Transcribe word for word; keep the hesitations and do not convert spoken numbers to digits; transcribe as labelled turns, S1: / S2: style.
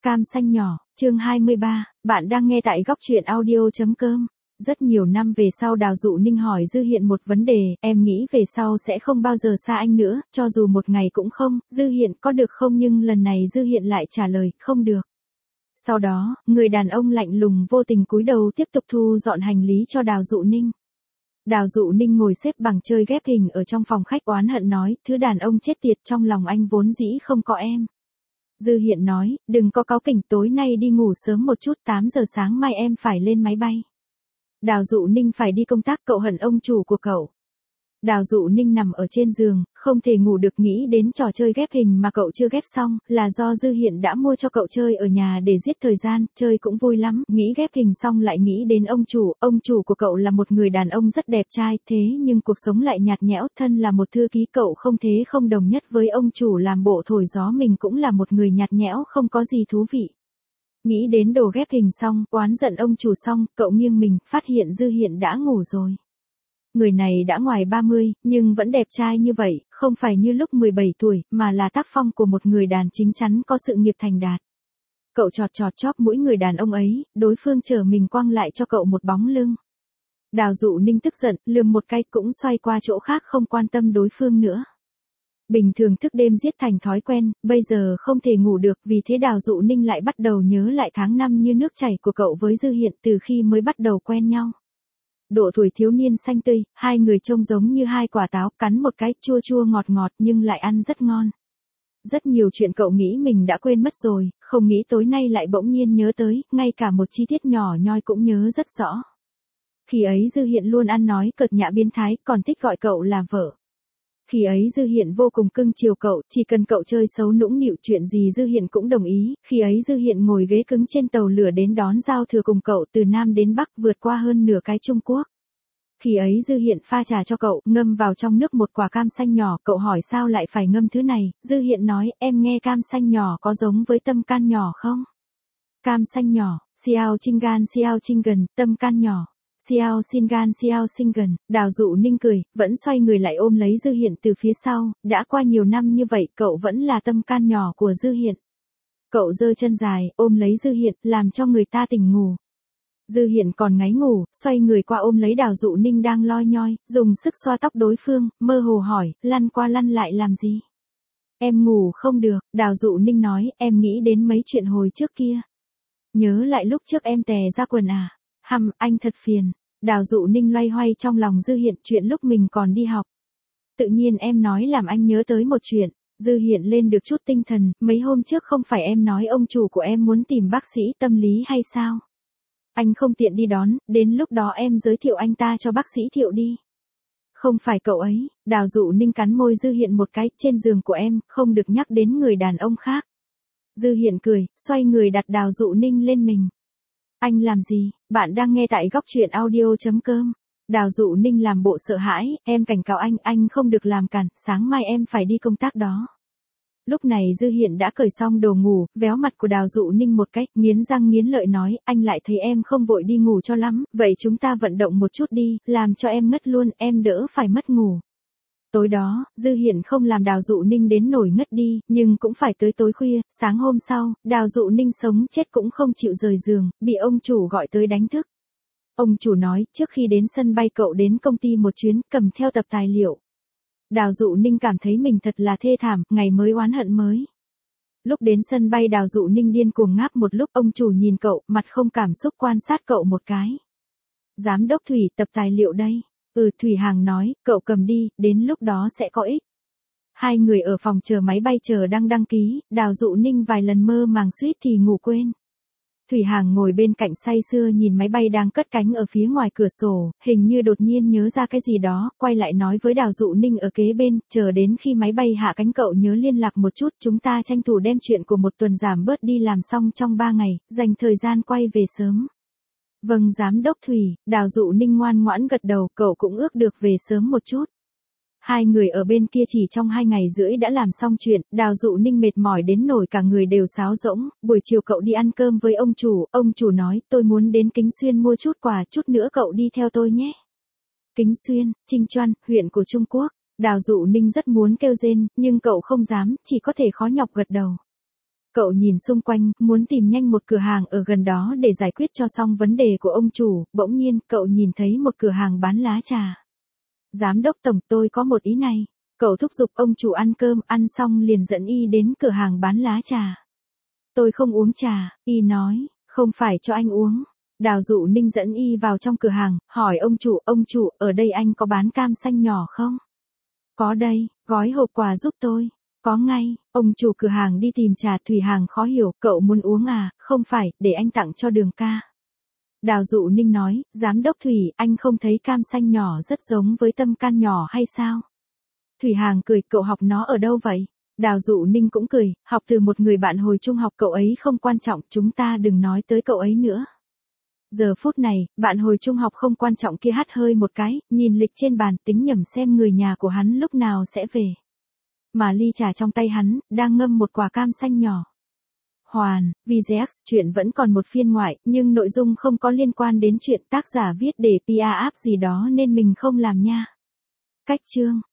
S1: Cam xanh nhỏ, chương hai mươi ba, bạn đang nghe tại góc truyện audio.com. Rất nhiều năm về sau Đào Dụ Ninh hỏi Dư Hiện một vấn đề, em nghĩ về sau sẽ không bao giờ xa anh nữa, cho dù một ngày cũng không, Dư Hiện có được không, nhưng lần này Dư Hiện lại trả lời, không được. Sau đó, người đàn ông lạnh lùng vô tình cúi đầu tiếp tục thu dọn hành lý cho Đào Dụ Ninh. Đào Dụ Ninh ngồi xếp bằng chơi ghép hình ở trong phòng khách oán hận nói, thứ đàn ông chết tiệt, trong lòng anh vốn dĩ không có em. Dư Hiện nói, đừng có cáu kỉnh, tối nay đi ngủ sớm một chút, tám giờ sáng mai em phải lên máy bay. Đào Dụ Ninh phải đi công tác, cậu hận ông chủ của cậu. Đào Dụ Ninh nằm ở trên giường, không thể ngủ được, nghĩ đến trò chơi ghép hình mà cậu chưa ghép xong, là do Dư Hiện đã mua cho cậu chơi ở nhà để giết thời gian, chơi cũng vui lắm, nghĩ ghép hình xong lại nghĩ đến ông chủ, ông chủ của cậu là một người đàn ông rất đẹp trai, thế nhưng cuộc sống lại nhạt nhẽo, thân là một thư ký cậu không thế không đồng nhất với ông chủ làm bộ thổi gió, mình cũng là một người nhạt nhẽo không có gì thú vị. Nghĩ đến đồ ghép hình xong, oán giận ông chủ xong, cậu nghiêng mình, phát hiện Dư Hiện đã ngủ rồi. Người này đã ngoài ba mươi, nhưng vẫn đẹp trai như vậy, không phải như lúc mười bảy tuổi, mà là tác phong của một người đàn chính chắn có sự nghiệp thành đạt. Cậu chọt chọt chóp mũi người đàn ông ấy, đối phương chờ mình quăng lại cho cậu một bóng lưng. Đào Dụ Ninh tức giận, lườm một cái cũng xoay qua chỗ khác không quan tâm đối phương nữa. Bình thường thức đêm giết thành thói quen, bây giờ không thể ngủ được, vì thế Đào Dụ Ninh lại bắt đầu nhớ lại tháng năm như nước chảy của cậu với Dư Hiện từ khi mới bắt đầu quen nhau. Độ tuổi thiếu niên xanh tươi, hai người trông giống như hai quả táo, cắn một cái chua chua ngọt ngọt nhưng lại ăn rất ngon. Rất nhiều chuyện cậu nghĩ mình đã quên mất rồi, không nghĩ tối nay lại bỗng nhiên nhớ tới, ngay cả một chi tiết nhỏ nhoi cũng nhớ rất rõ. Khi ấy Dư Hiện luôn ăn nói cợt nhã biến thái, còn thích gọi cậu là vợ. Khi ấy Dư Hiện vô cùng cưng chiều cậu, chỉ cần cậu chơi xấu nũng nịu chuyện gì Dư Hiện cũng đồng ý. Khi ấy Dư Hiện ngồi ghế cứng trên tàu lửa đến đón giao thừa cùng cậu từ Nam đến Bắc, vượt qua hơn nửa cái Trung Quốc. Khi ấy Dư Hiện pha trà cho cậu, ngâm vào trong nước một quả cam xanh nhỏ, cậu hỏi sao lại phải ngâm thứ này, Dư Hiện nói, em nghe cam xanh nhỏ có giống với tâm can nhỏ không? Cam xanh nhỏ, xiao chinh gan xiao chinh gần, tâm can nhỏ. Xiao xin gan xiao xin gần, Đào Dụ Ninh cười, vẫn xoay người lại ôm lấy Dư Hiện từ phía sau, đã qua nhiều năm như vậy cậu vẫn là tâm can nhỏ của Dư Hiện. Cậu giơ chân dài, ôm lấy Dư Hiện, làm cho người ta tỉnh ngủ. Dư Hiện còn ngáy ngủ, xoay người qua ôm lấy Đào Dụ Ninh đang loi nhoi, dùng sức xoa tóc đối phương, mơ hồ hỏi, lăn qua lăn lại làm gì? Em ngủ không được, Đào Dụ Ninh nói, em nghĩ đến mấy chuyện hồi trước kia. Nhớ lại lúc trước em tè ra quần à? Hăm, anh thật phiền. Đào Dụ Ninh loay hoay trong lòng Dư Hiện, chuyện lúc mình còn đi học. Tự nhiên em nói làm anh nhớ tới một chuyện. Dư Hiện lên được chút tinh thần, mấy hôm trước không phải em nói ông chủ của em muốn tìm bác sĩ tâm lý hay sao? Anh không tiện đi đón, đến lúc đó em giới thiệu anh ta cho bác sĩ Thiệu đi. Không phải cậu ấy, Đào Dụ Ninh cắn môi Dư Hiện một cái, trên giường của em, không được nhắc đến người đàn ông khác. Dư Hiện cười, xoay người đặt Đào Dụ Ninh lên mình. Anh làm gì? Bạn đang nghe tại góc truyện audio.com. Đào Dụ Ninh làm bộ sợ hãi, em cảnh cáo anh, anh không được làm cản, sáng mai em phải đi công tác đó. Lúc này Dư Hiện đã cởi xong đồ ngủ, véo mặt của Đào Dụ Ninh một cách, nghiến răng nghiến lợi nói, anh lại thấy em không vội đi ngủ cho lắm, vậy chúng ta vận động một chút đi, làm cho em ngất luôn, em đỡ phải mất ngủ. Tối đó, Dư Hiện không làm Đào Dụ Ninh đến nổi ngất đi, nhưng cũng phải tới tối khuya, sáng hôm sau, Đào Dụ Ninh sống chết cũng không chịu rời giường, bị ông chủ gọi tới đánh thức. Ông chủ nói, trước khi đến sân bay cậu đến công ty một chuyến, cầm theo tập tài liệu. Đào Dụ Ninh cảm thấy mình thật là thê thảm, ngày mới oán hận mới. Lúc đến sân bay Đào Dụ Ninh điên cuồng ngáp một lúc, ông chủ nhìn cậu, mặt không cảm xúc quan sát cậu một cái. Giám đốc Thủy, tập tài liệu đây. Ừ, Thủy Hằng nói, cậu cầm đi, đến lúc đó sẽ có ích. Hai người ở phòng chờ máy bay chờ đang đăng ký, Đào Dụ Ninh vài lần mơ màng suýt thì ngủ quên. Thủy Hằng ngồi bên cạnh say sưa nhìn máy bay đang cất cánh ở phía ngoài cửa sổ, hình như đột nhiên nhớ ra cái gì đó, quay lại nói với Đào Dụ Ninh ở kế bên, chờ đến khi máy bay hạ cánh cậu nhớ liên lạc một chút, chúng ta tranh thủ đem chuyện của một tuần giảm bớt đi làm xong trong ba ngày, dành thời gian quay về sớm. Vâng giám đốc Thủy, Đào Dụ Ninh ngoan ngoãn gật đầu, cậu cũng ước được về sớm một chút. Hai người ở bên kia chỉ trong hai ngày rưỡi đã làm xong chuyện, Đào Dụ Ninh mệt mỏi đến nổi cả người đều sáo rỗng, buổi chiều cậu đi ăn cơm với ông chủ, ông chủ nói, tôi muốn đến Kính Xuyên mua chút quà, chút nữa cậu đi theo tôi nhé. Kính Xuyên, Trinh Choan, huyện của Trung Quốc, Đào Dụ Ninh rất muốn kêu rên, nhưng cậu không dám, chỉ có thể khó nhọc gật đầu. Cậu nhìn xung quanh, muốn tìm nhanh một cửa hàng ở gần đó để giải quyết cho xong vấn đề của ông chủ, bỗng nhiên, cậu nhìn thấy một cửa hàng bán lá trà. Giám đốc tổng, tôi có một ý này. Cậu thúc giục ông chủ ăn cơm, ăn xong liền dẫn y đến cửa hàng bán lá trà. Tôi không uống trà, y nói, không phải cho anh uống. Đào Dụ Ninh dẫn y vào trong cửa hàng, hỏi ông chủ, ông chủ, ở đây anh có bán cam xanh nhỏ không? Có đây, gói hộp quà giúp tôi. Có ngay, ông chủ cửa hàng đi tìm trà. Thủy Hằng khó hiểu, cậu muốn uống à? Không phải, để anh tặng cho Đường ca. Đào Dụ Ninh nói, giám đốc Thủy, anh không thấy cam xanh nhỏ rất giống với tâm can nhỏ hay sao? Thủy Hằng cười, cậu học nó ở đâu vậy? Đào Dụ Ninh cũng cười, học từ một người bạn hồi trung học, cậu ấy không quan trọng, chúng ta đừng nói tới cậu ấy nữa. Giờ phút này, bạn hồi trung học không quan trọng kia hắt hơi một cái, nhìn lịch trên bàn tính nhẩm xem người nhà của hắn lúc nào sẽ về. Mà ly trà trong tay hắn, đang ngâm một quả cam xanh nhỏ. Hoàn, vê giê ích, chuyện vẫn còn một phiên ngoại, nhưng nội dung không có liên quan đến chuyện tác giả viết để pê e app gì đó nên mình không làm nha. Cách chương